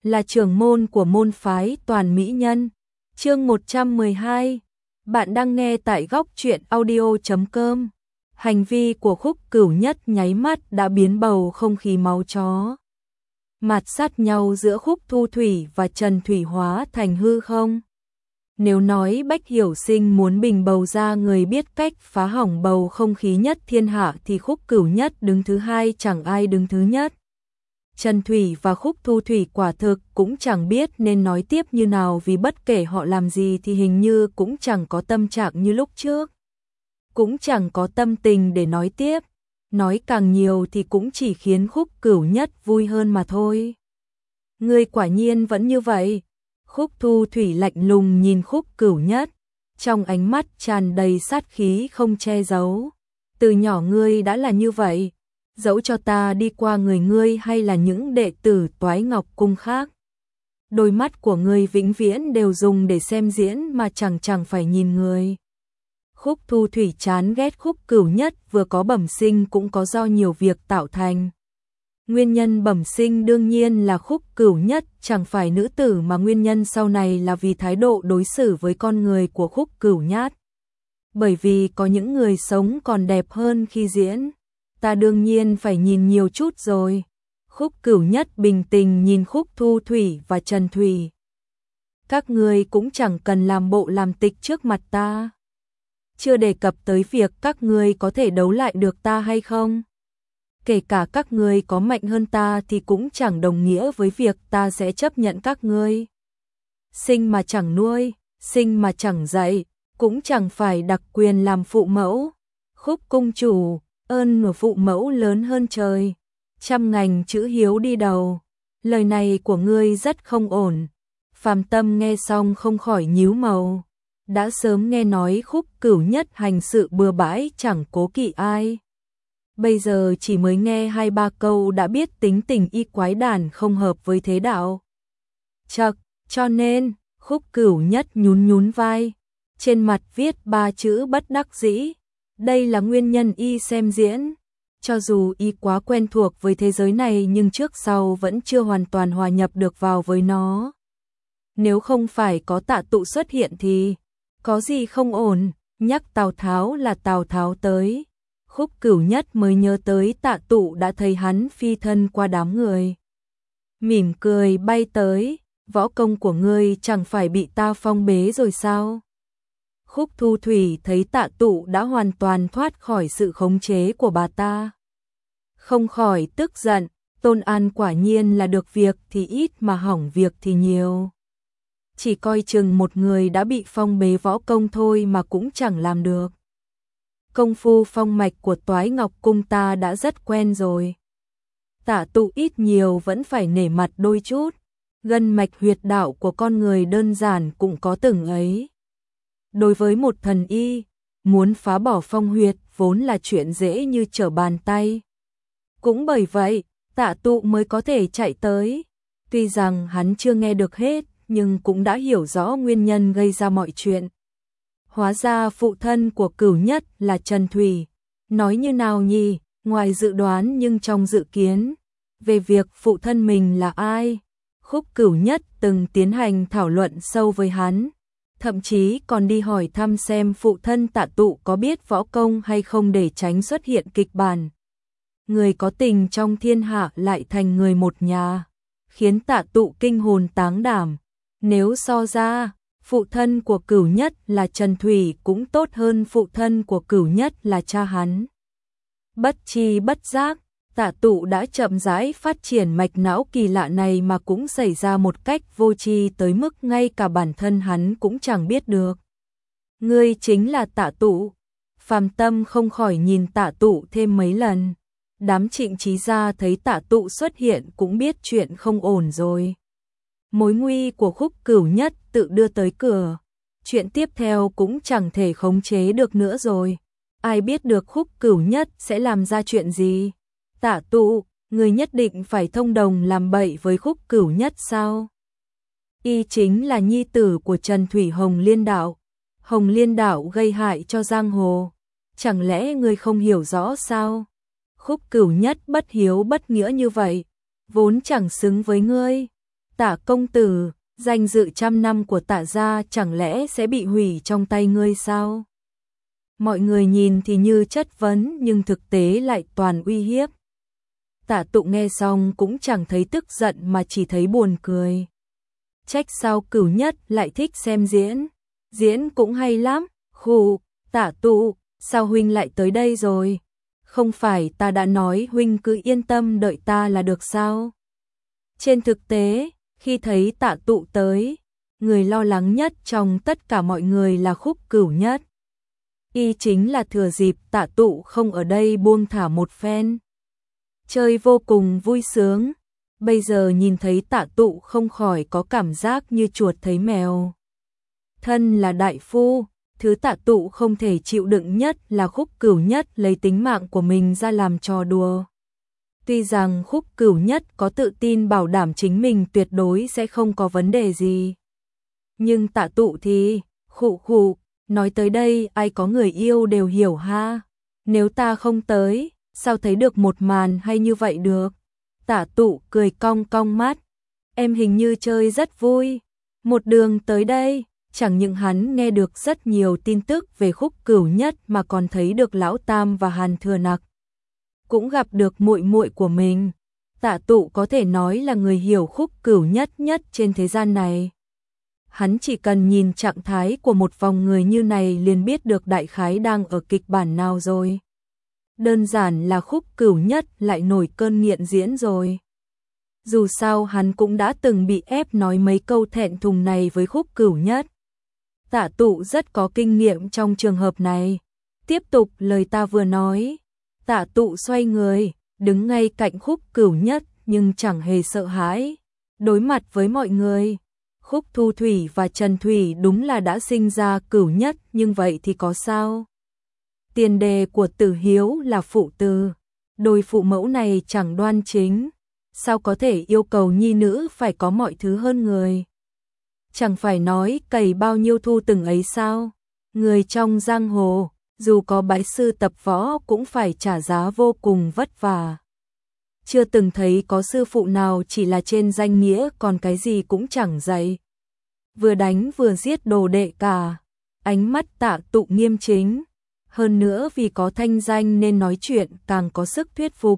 là trưởng môn của môn phái Toàn Mỹ Nhân. Chương 112. Bạn đang nghe tại góc truyện audio.com. Hành vi của Khúc Cửu Nhất nháy mắt đã biến bầu không khí máu chó mạt sát nhau giữa Khúc Thu Thủy và Trần Thủy hóa thành hư không. Nếu nói Bách Hiểu Sinh muốn bình bầu ra người biết cách phá hỏng bầu không khí nhất thiên hạ thì Khúc Cửu Nhất đứng thứ hai, chẳng ai đứng thứ nhất. Trần Thủy và Khúc Thu Thủy quả thực cũng chẳng biết nên nói tiếp như nào, vì bất kể họ làm gì thì hình như cũng chẳng có tâm trạng như lúc trước. Cũng chẳng có tâm tình để nói tiếp. Nói càng nhiều thì cũng chỉ khiến Khúc Cửu Nhất vui hơn mà thôi. Ngươi quả nhiên vẫn như vậy. Khúc Thu Thủy lạnh lùng nhìn Khúc Cửu Nhất, trong ánh mắt tràn đầy sát khí không che giấu. Từ nhỏ ngươi đã là như vậy, dẫu cho ta đi qua người ngươi hay là những đệ tử Toái Ngọc Cung khác. Đôi mắt của ngươi vĩnh viễn đều dùng để xem diễn mà chẳng phải nhìn người. Khúc Thu Thủy chán ghét Khúc Cửu Nhất vừa có bẩm sinh cũng có do nhiều việc tạo thành. Nguyên nhân bẩm sinh đương nhiên là Khúc Cửu Nhất chẳng phải nữ tử, mà nguyên nhân sau này là vì thái độ đối xử với con người của Khúc Cửu Nhất. Bởi vì có những người sống còn đẹp hơn khi diễn. Ta đương nhiên phải nhìn nhiều chút rồi. Khúc Cửu Nhất bình tĩnh nhìn Khúc Thu Thủy và Trần Thủy. Các ngươi cũng chẳng cần làm bộ làm tịch trước mặt ta. Chưa đề cập tới việc các ngươi có thể đấu lại được ta hay không. Kể cả các ngươi có mạnh hơn ta thì cũng chẳng đồng nghĩa với việc ta sẽ chấp nhận các ngươi. Sinh mà chẳng nuôi, sinh mà chẳng dạy, cũng chẳng phải đặc quyền làm phụ mẫu. Khúc cung chủ, ơn của phụ mẫu lớn hơn trời. Trăm ngành chữ hiếu đi đầu. Lời này của ngươi rất không ổn. Phàm Tâm nghe xong không khỏi nhíu mày. Đã sớm nghe nói Khúc Cửu Nhất hành sự bừa bãi chẳng cố kỵ ai. Bây giờ chỉ mới nghe 2-3 câu đã biết tính tình y quái đản không hợp với thế đạo. Chậc, cho nên, Khúc Cửu Nhất nhún vai. Trên mặt viết 3 chữ bất đắc dĩ. Đây là nguyên nhân y xem diễn. Cho dù y quá quen thuộc với thế giới này nhưng trước sau vẫn chưa hoàn toàn hòa nhập được vào với nó. Nếu không phải có Tạ Tụ xuất hiện thì có gì không ổn. Nhắc Tào Tháo là Tào Tháo tới. Khúc Cửu Nhất mới nhớ tới Tạ Tụ đã thấy hắn phi thân qua đám người. Mỉm cười bay tới. Võ công của ngươi chẳng phải bị ta phong bế rồi sao? Khúc Thu Thủy thấy Tạ Tụ đã hoàn toàn thoát khỏi sự khống chế của bà ta. Không khỏi tức giận. Tôn An quả nhiên là được việc thì ít mà hỏng việc thì nhiều. Chỉ coi chừng một người đã bị phong bế võ công thôi mà cũng chẳng làm được. Công phu phong mạch của Toái Ngọc Cung ta đã rất quen rồi. Tạ Tụ ít nhiều vẫn phải nể mặt đôi chút. Gân mạch huyệt đạo của con người đơn giản cũng có từng ấy. Đối với một thần y, muốn phá bỏ phong huyệt vốn là chuyện dễ như trở bàn tay. Cũng bởi vậy, Tạ Tụ mới có thể chạy tới. Tuy rằng hắn chưa nghe được hết, nhưng cũng đã hiểu rõ nguyên nhân gây ra mọi chuyện. Hóa ra phụ thân của Cửu Nhất là Trần Thủy. Nói như nào nhỉ, ngoài dự đoán nhưng trong dự kiến. Về việc phụ thân mình là ai, Khúc Cửu Nhất từng tiến hành thảo luận sâu với hắn. Thậm chí còn đi hỏi thăm xem phụ thân Tạ Tụ có biết võ công hay không để tránh xuất hiện kịch bản. Người có tình trong thiên hạ lại thành người một nhà, khiến Tạ Tụ kinh hồn táng đảm. Nếu so ra, phụ thân của Cửu Nhất là Trần Thủy cũng tốt hơn phụ thân của Cửu Nhất là cha hắn. Bất tri bất giác, Tạ Tụ đã chậm rãi phát triển mạch não kỳ lạ này mà cũng xảy ra một cách vô tri tới mức ngay cả bản thân hắn cũng chẳng biết được. Ngươi chính là Tạ Tụ. Phàm Tâm không khỏi nhìn Tạ Tụ thêm mấy lần. Đám Trịnh Trí gia thấy Tạ Tụ xuất hiện cũng biết chuyện không ổn rồi. Mối nguy của Khúc Cửu Nhất tự đưa tới cửa. Chuyện tiếp theo cũng chẳng thể khống chế được nữa rồi. Ai biết được Khúc Cửu Nhất sẽ làm ra chuyện gì? Tạ Tụ, người nhất định phải thông đồng làm bậy với Khúc Cửu Nhất sao? Y chính là nhi tử của Trần Thủy Hồng Liên Đạo. Hồng Liên Đạo gây hại cho giang hồ. Chẳng lẽ người không hiểu rõ sao? Khúc Cửu Nhất bất hiếu bất nghĩa như vậy, vốn chẳng xứng với ngươi. Tạ công tử, danh dự trăm năm của Tạ gia chẳng lẽ sẽ bị hủy trong tay ngươi sao? Mọi người nhìn thì như chất vấn nhưng thực tế lại toàn uy hiếp. Tạ Tụ nghe xong cũng chẳng thấy tức giận mà chỉ thấy buồn cười. Trách sao Cửu Nhất lại thích xem diễn, diễn cũng hay lắm. Khụ, Tạ Tụ, sao huynh lại tới đây rồi? Không phải ta đã nói huynh cứ yên tâm đợi ta là được sao? Trên thực tế, khi thấy Tạ Tụ tới, người lo lắng nhất trong tất cả mọi người là Khúc Cửu Nhất. Y chính là thừa dịp Tạ Tụ không ở đây buông thả một phen. Chơi vô cùng vui sướng, bây giờ nhìn thấy Tạ Tụ không khỏi có cảm giác như chuột thấy mèo. Thân là đại phu, thứ Tạ Tụ không thể chịu đựng nhất là Khúc Cửu Nhất lấy tính mạng của mình ra làm trò đùa. Tuy rằng Khúc Cửu Nhất có tự tin bảo đảm chính mình tuyệt đối sẽ không có vấn đề gì. Nhưng Tạ Tụ thì, khụ, nói tới đây ai có người yêu đều hiểu ha. Nếu ta không tới, sao thấy được một màn hay như vậy được? Tạ Tụ cười cong cong mắt. Em hình như chơi rất vui. Một đường tới đây, chẳng những hắn nghe được rất nhiều tin tức về Khúc Cửu Nhất mà còn thấy được Lão Tam và Hàn Thừa Nặc. Cũng gặp được muội muội của mình. Tạ Tụ có thể nói là người hiểu Khúc Cửu Nhất nhất trên thế gian này. Hắn chỉ cần nhìn trạng thái của một vòng người như này liền biết được đại khái đang ở kịch bản nào rồi. Đơn giản là Khúc Cửu Nhất lại nổi cơn nghiện diễn rồi. Dù sao hắn cũng đã từng bị ép nói mấy câu thẹn thùng này với Khúc Cửu Nhất. Tạ Tụ rất có kinh nghiệm trong trường hợp này. Tiếp tục lời ta vừa nói. Tạ Tụ xoay người, đứng ngay cạnh Khúc Cửu Nhất nhưng chẳng hề sợ hãi. Đối mặt với mọi người, Khúc Thu Thủy và Trần Thủy đúng là đã sinh ra Cửu Nhất, nhưng vậy thì có sao? Tiền đề của Tử Hiếu là phụ tử, đôi phụ mẫu này chẳng đoan chính, sao có thể yêu cầu nhi nữ phải có mọi thứ hơn người? Chẳng phải nói cày bao nhiêu thu từng ấy sao? Người trong giang hồ, dù có bái sư tập võ cũng phải trả giá vô cùng vất vả. Chưa từng thấy có sư phụ nào chỉ là trên danh nghĩa còn cái gì cũng chẳng dạy. Vừa đánh vừa giết đồ đệ cả. Ánh mắt Tạ Tụ nghiêm chính. Hơn nữa vì có thanh danh nên nói chuyện càng có sức thuyết phục.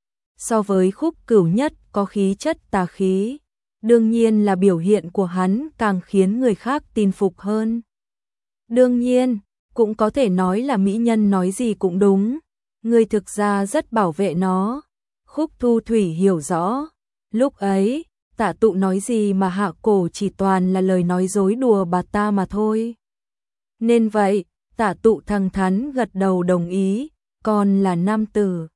So với Khúc Cửu Nhất có khí chất tà khí, đương nhiên là biểu hiện của hắn càng khiến người khác tin phục hơn. Đương nhiên, cũng có thể nói là mỹ nhân nói gì cũng đúng. Người thực ra rất bảo vệ nó. Khúc Thu Thủy hiểu rõ. Lúc ấy, Tạ Tụ nói gì mà hạ cổ chỉ toàn là lời nói dối đùa bà ta mà thôi. Nên vậy, Tạ Tụ thẳng thắn gật đầu đồng ý, con là nam tử.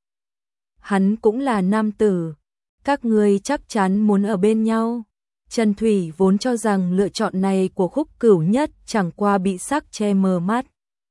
Hắn cũng là nam tử. Các ngươi chắc chắn muốn ở bên nhau. Trần Thủy vốn cho rằng lựa chọn này của Khúc Cửu Nhất chẳng qua bị sắc che mờ mắt.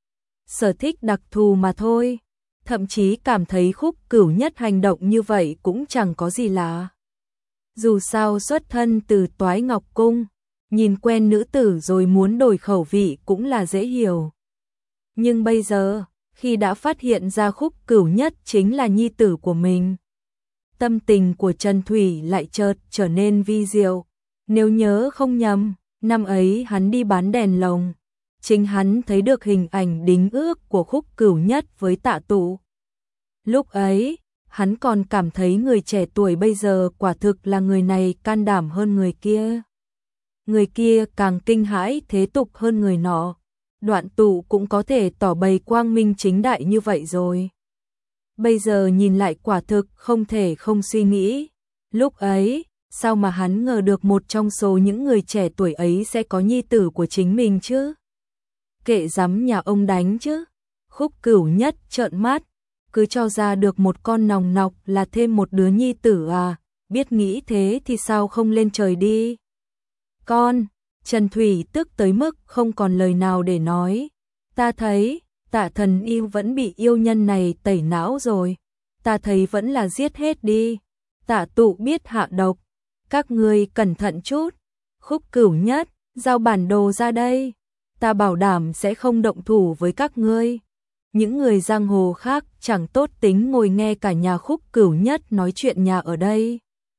Sở thích đặc thù mà thôi. Thậm chí cảm thấy Khúc Cửu Nhất hành động như vậy cũng chẳng có gì lạ. Dù sao xuất thân từ Toái Ngọc Cung, nhìn quen nữ tử rồi muốn đổi khẩu vị cũng là dễ hiểu. Nhưng bây giờ, khi đã phát hiện ra Khúc Cửu Nhất chính là nhi tử của mình, tâm tình của Trần Thủy lại chợt trở nên vi diệu. Nếu nhớ không nhầm, năm ấy hắn đi bán đèn lồng, chính hắn thấy được hình ảnh đính ước của Khúc Cửu Nhất với Tạ Tụ. Lúc ấy, hắn còn cảm thấy người trẻ tuổi bây giờ quả thực là người này can đảm hơn người kia. Người kia càng kinh hãi thế tục hơn người nọ. Đoạn Tụ cũng có thể tỏ bày quang minh chính đại như vậy rồi. Bây giờ nhìn lại quả thực không thể không suy nghĩ. Lúc ấy, sao mà hắn ngờ được một trong số những người trẻ tuổi ấy sẽ có nhi tử của chính mình chứ? Kệ dám nhà ông đánh chứ. Khúc Cửu Nhất trợn mắt, cứ cho ra được một con nòng nọc là thêm một đứa nhi tử à, biết nghĩ thế thì sao không lên trời đi. Con, Trần Thủy tức tới mức không còn lời nào để nói. Ta thấy, Tạ Thần yêu vẫn bị yêu nhân này tẩy não rồi. Ta thấy vẫn là giết hết đi. Tạ Tụ biết hạ độc. Các ngươi cẩn thận chút. Khúc Cửu Nhất, giao bản đồ ra đây. Ta bảo đảm sẽ không động thủ với các ngươi. Những người giang hồ khác chẳng tốt tính ngồi nghe cả nhà Khúc Cửu Nhất nói chuyện nhà ở đây.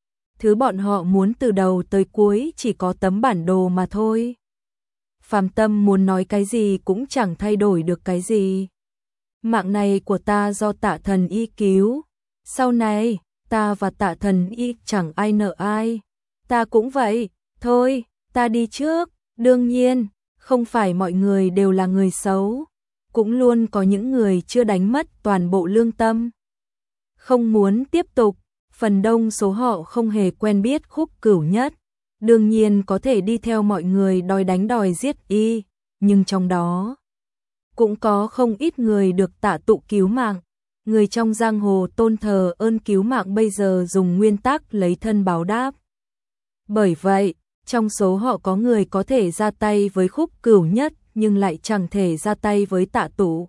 Thứ bọn họ muốn từ đầu tới cuối chỉ có tấm bản đồ mà thôi. Phàm Tâm muốn nói cái gì cũng chẳng thay đổi được cái gì. Mạng này của ta do Tạ Thần Y cứu. Sau này, ta và Tạ Thần Y chẳng ai nợ ai. Ta cũng vậy, thôi, ta đi trước. Đương nhiên, không phải mọi người đều là người xấu. Cũng luôn có những người chưa đánh mất toàn bộ lương tâm. Không muốn tiếp tục, phần đông số họ không hề quen biết Khúc Cửu Nhất. Đương nhiên có thể đi theo mọi người đòi đánh đòi giết y, nhưng trong đó cũng có không ít người được Tạ Tụ cứu mạng. Người trong giang hồ tôn thờ ơn cứu mạng bây giờ dùng nguyên tắc lấy thân báo đáp. Bởi vậy, trong số họ có người có thể ra tay với Khúc Cửu Nhất nhưng lại chẳng thể ra tay với Tạ Tụ.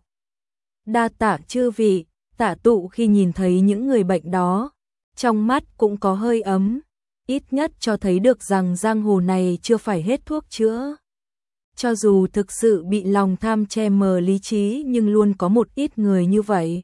Đa tạ chư vị. Tạ Tụ khi nhìn thấy những người bệnh đó, trong mắt cũng có hơi ấm, ít nhất cho thấy được rằng giang hồ này chưa phải hết thuốc chữa. Cho dù thực sự bị lòng tham che mờ lý trí nhưng luôn có một ít người như vậy.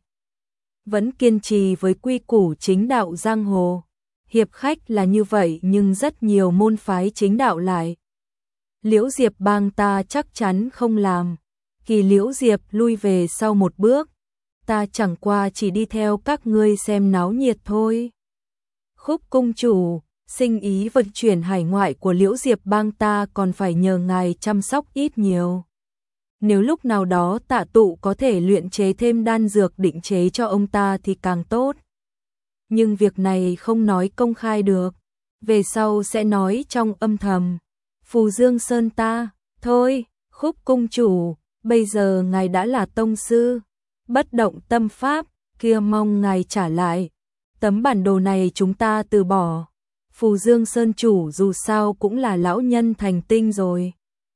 Vẫn kiên trì với quy củ chính đạo giang hồ. Hiệp khách là như vậy nhưng rất nhiều môn phái chính đạo lại. Liễu Diệp Bang ta chắc chắn không làm. Khi Liễu Diệp lui về sau một bước, ta chẳng qua chỉ đi theo các ngươi xem náo nhiệt thôi. Khúc cung chủ, sinh ý vận chuyển hải ngoại của Liễu Diệp Bang ta còn phải nhờ ngài chăm sóc ít nhiều. Nếu lúc nào đó Tạ Tụ có thể luyện chế thêm đan dược định chế cho ông ta thì càng tốt. Nhưng việc này không nói công khai được, về sau sẽ nói trong âm thầm. Phù Dương Sơn ta, thôi, Khúc cung chủ, bây giờ ngài đã là tông sư, bất động tâm pháp, kia mong ngài trả lại. Tấm bản đồ này chúng ta từ bỏ. Phù Dương Sơn chủ dù sao cũng là lão nhân thành tinh rồi.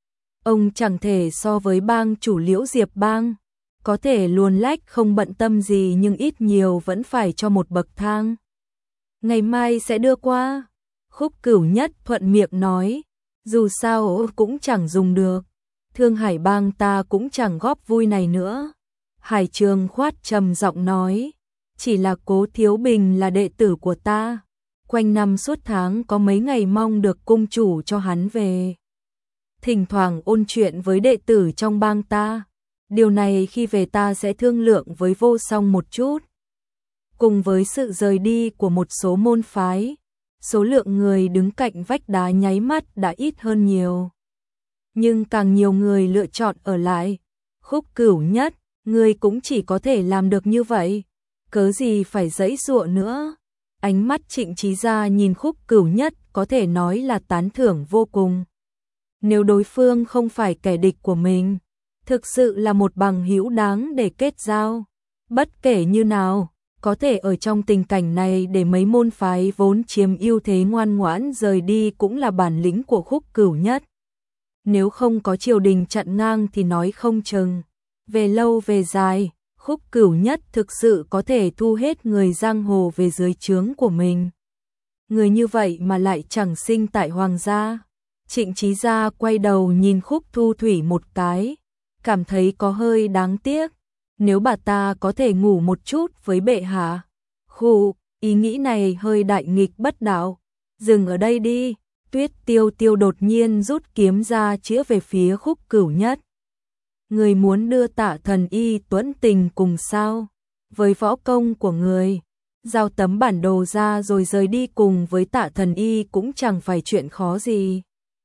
Ông chẳng thể so với bang chủ Liễu Diệp Bang. Có thể luồn lách không bận tâm gì nhưng ít nhiều vẫn phải cho một bậc thang. Ngày mai sẽ đưa qua. Khúc Cửu Nhất thuận miệng nói. Dù sao cũng chẳng dùng được. Thương Hải Bang ta cũng chẳng góp vui này nữa. Hải Trường Khoát trầm giọng nói. Chỉ là Cố Thiếu Bình là đệ tử của ta. Quanh năm suốt tháng có mấy ngày mong được cung chủ cho hắn về. Thỉnh thoảng ôn chuyện với đệ tử trong bang ta. Điều này khi về ta sẽ thương lượng với Vô Song một chút. Cùng với sự rời đi của một số môn phái, số lượng người đứng cạnh vách đá nháy mắt đã ít hơn nhiều. Nhưng càng nhiều người lựa chọn ở lại. Khúc Cửu Nhất, người cũng chỉ có thể làm được như vậy. Cớ gì phải giãy giụa nữa. Ánh mắt Trịnh Chí Gia nhìn Khúc Cửu Nhất có thể nói là tán thưởng vô cùng. Nếu đối phương không phải kẻ địch của mình, thực sự là một bằng hữu đáng để kết giao. Bất kể như nào, có thể ở trong tình cảnh này để mấy môn phái vốn chiếm ưu thế ngoan ngoãn rời đi cũng là bản lĩnh của Khúc Cửu Nhất. Nếu không có triều đình chặn ngang thì nói không chừng. Về lâu về dài, Khúc Cửu Nhất thực sự có thể thu hết người giang hồ về dưới trướng của mình. Người như vậy mà lại chẳng sinh tại hoàng gia. Trịnh Chí Gia quay đầu nhìn Khúc Thu Thủy một cái, cảm thấy có hơi đáng tiếc. Nếu bà ta có thể ngủ một chút với bệ hạ. Khụ, ý nghĩ này hơi đại nghịch bất đạo. Dừng ở đây đi. Tuyết Tiêu Tiêu đột nhiên rút kiếm ra chĩa về phía Khúc Cửu Nhất. Người muốn đưa Tạ Thần Y tuẫn tình cùng sao? Với võ công của người, giao tấm bản đồ ra rồi rời đi cùng với Tạ Thần Y cũng chẳng phải chuyện khó gì.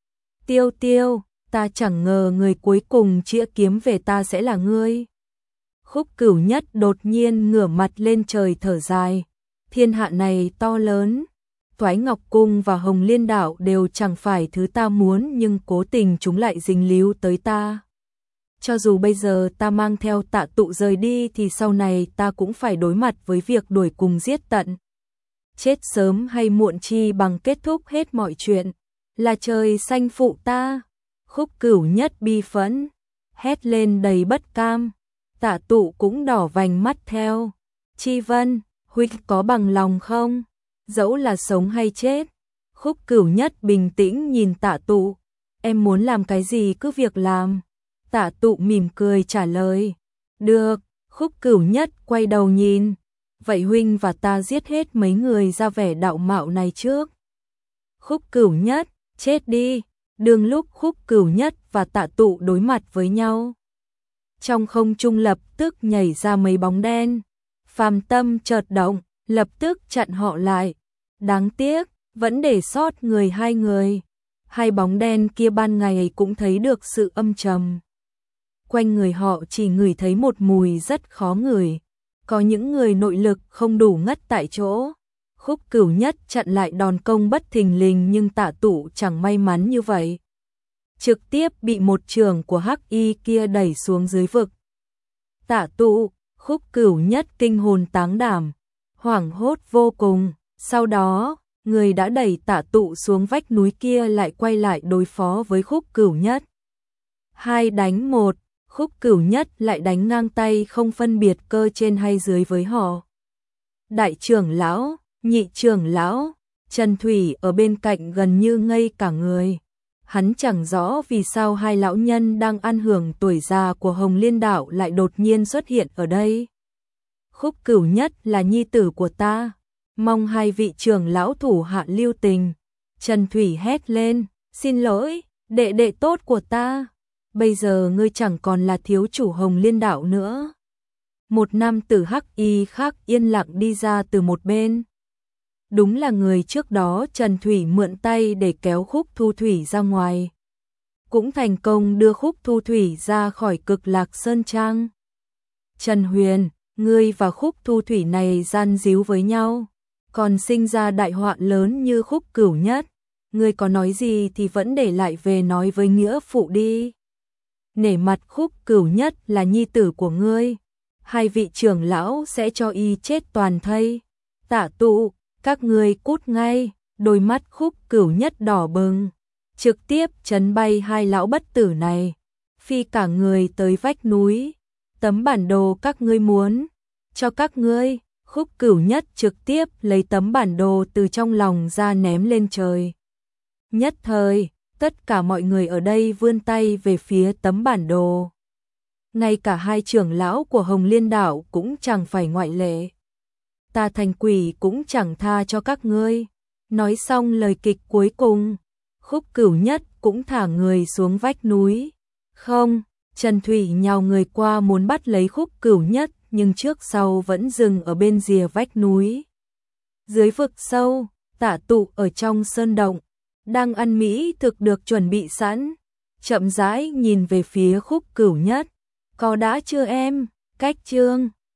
Tiêu Tiêu, ta chẳng ngờ người cuối cùng chĩa kiếm về ta sẽ là ngươi. Khúc Cửu Nhất đột nhiên ngửa mặt lên trời thở dài. Thiên hạ này to lớn. Toái Ngọc Cung và Hồng Liên Đảo đều chẳng phải thứ ta muốn nhưng cố tình chúng lại dính líu tới ta. Cho dù bây giờ ta mang theo Tạ Tụ rời đi thì sau này ta cũng phải đối mặt với việc đuổi cùng giết tận. Chết sớm hay muộn chi bằng kết thúc hết mọi chuyện. Là trời xanh phụ ta. Khúc Cửu Nhất bi phẫn, hét lên đầy bất cam. Tạ Tụ cũng đỏ vành mắt theo. Chi Vân, huynh có bằng lòng không? Dẫu là sống hay chết. Khúc Cửu Nhất bình tĩnh nhìn Tạ Tụ. Em muốn làm cái gì cứ việc làm. Tạ Tụ mỉm cười trả lời. Được. Khúc Cửu Nhất quay đầu nhìn. Vậy huynh và ta giết hết mấy người ra vẻ đạo mạo này trước. Khúc Cửu Nhất, chết đi. Đương lúc Khúc Cửu Nhất và Tạ Tụ đối mặt với nhau, trong không trung lập tức nhảy ra mấy bóng đen. Phàm tâm chợt động, lập tức chặn họ lại. Đáng tiếc, vẫn để sót người hai người. Hai bóng đen kia ban ngày cũng thấy được sự âm trầm. Quanh người họ chỉ ngửi thấy một mùi rất khó ngửi. Có những người nội lực không đủ ngất tại chỗ. Khúc Cửu Nhất chặn lại đòn công bất thình lình, nhưng Tạ Tụ chẳng may mắn như vậy. Trực tiếp bị một chưởng của hắc y kia đẩy xuống dưới vực. Tạ Tụ, Khúc Cửu Nhất kinh hồn táng đảm, hoảng hốt vô cùng. Sau đó, người đã đẩy Tạ Tụ xuống vách núi kia lại quay lại đối phó với Khúc Cửu Nhất. 2 đánh 1, Khúc Cửu Nhất lại đánh ngang tay không phân biệt cơ trên hay dưới với họ. Đại trưởng lão, nhị trưởng lão, Trần Thủy ở bên cạnh gần như ngây cả người. Hắn chẳng rõ vì sao hai lão nhân đang ăn hưởng tuổi già của Hồng Liên Đạo lại đột nhiên xuất hiện ở đây. Khúc Cửu Nhất là nhi tử của ta, mong hai vị trưởng lão thủ hạ lưu tình. Trần Thủy hét lên, xin lỗi, đệ đệ tốt của ta. Bây giờ ngươi chẳng còn là thiếu chủ Hồng Liên Đạo nữa. Một nam tử hắc y khác yên lặng đi ra từ một bên. Đúng là người trước đó Trần Thủy mượn tay để kéo Khúc Thu Thủy ra ngoài. Cũng thành công đưa Khúc Thu Thủy ra khỏi Cực Lạc Sơn Trang. Trần Huyền, ngươi và Khúc Thu Thủy này gian díu với nhau, còn sinh ra đại họa lớn như Khúc Cửu Nhất. Ngươi có nói gì thì vẫn để lại về nói với nghĩa phụ đi. Nể mặt Khúc Cửu Nhất là nhi tử của ngươi, hai vị trưởng lão sẽ cho y chết toàn thây. Tạ Tụ, các ngươi cút ngay. Đôi mắt Khúc Cửu Nhất đỏ bừng, trực tiếp chấn bay hai lão bất tử này, phi cả người tới vách núi. Tấm bản đồ các ngươi muốn, cho các ngươi. Khúc Cửu Nhất trực tiếp lấy tấm bản đồ từ trong lòng ra ném lên trời. Nhất thời, tất cả mọi người ở đây vươn tay về phía tấm bản đồ. Ngay cả hai trưởng lão của Hồng Liên Đạo cũng chẳng phải ngoại lệ. Ta thành quỷ cũng chẳng tha cho các ngươi. Nói xong lời kịch cuối cùng, Khúc Cửu Nhất cũng thả người xuống vách núi. Không, Trần Thủy nhào người qua muốn bắt lấy Khúc Cửu Nhất, nhưng trước sau vẫn dừng ở bên rìa vách núi. Dưới vực sâu, Tạ Tụ ở trong sơn động, đang ăn mỹ thực được chuẩn bị sẵn, chậm rãi nhìn về phía Khúc Cửu Nhất. Có đã chưa em? Cách chương